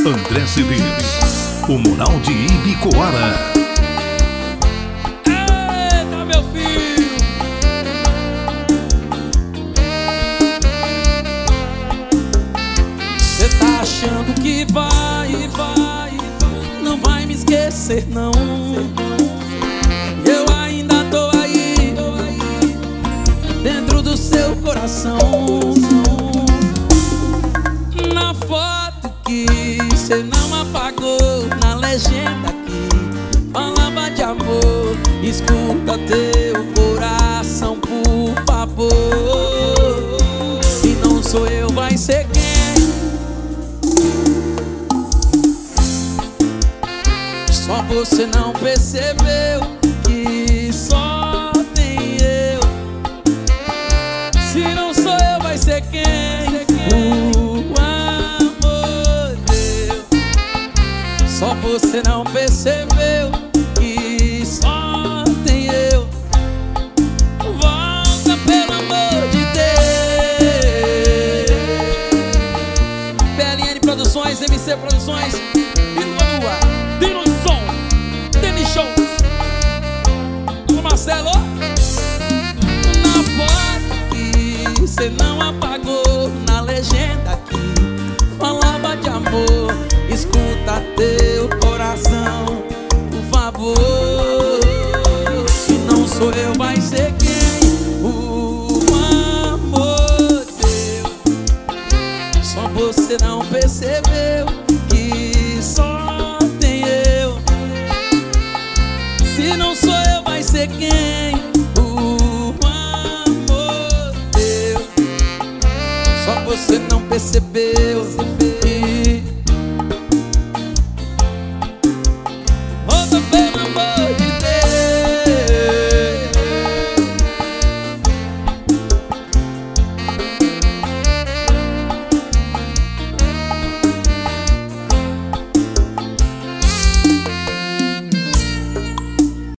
André Cedeiros, o Moral de Ibicoara. Eita, meu filho! Cê tá achando que não vai me esquecer, não. Eu ainda tô aí, dentro do seu coração. Na foto que cê não apagou, na legenda que falava de amor. Escuta teu coração, por favor. Se não sou eu, vai ser quem? Só você não percebeu que só tem eu. Se não sou eu, vai ser quem? O amor meu. Só você não percebeu que só tem eu. Volta, pelo amor de Deus. PLN Produções, MC Produções, Dino Som, Denis Show. Alô, Marcelo. Na foto que cê não apagou, na legenda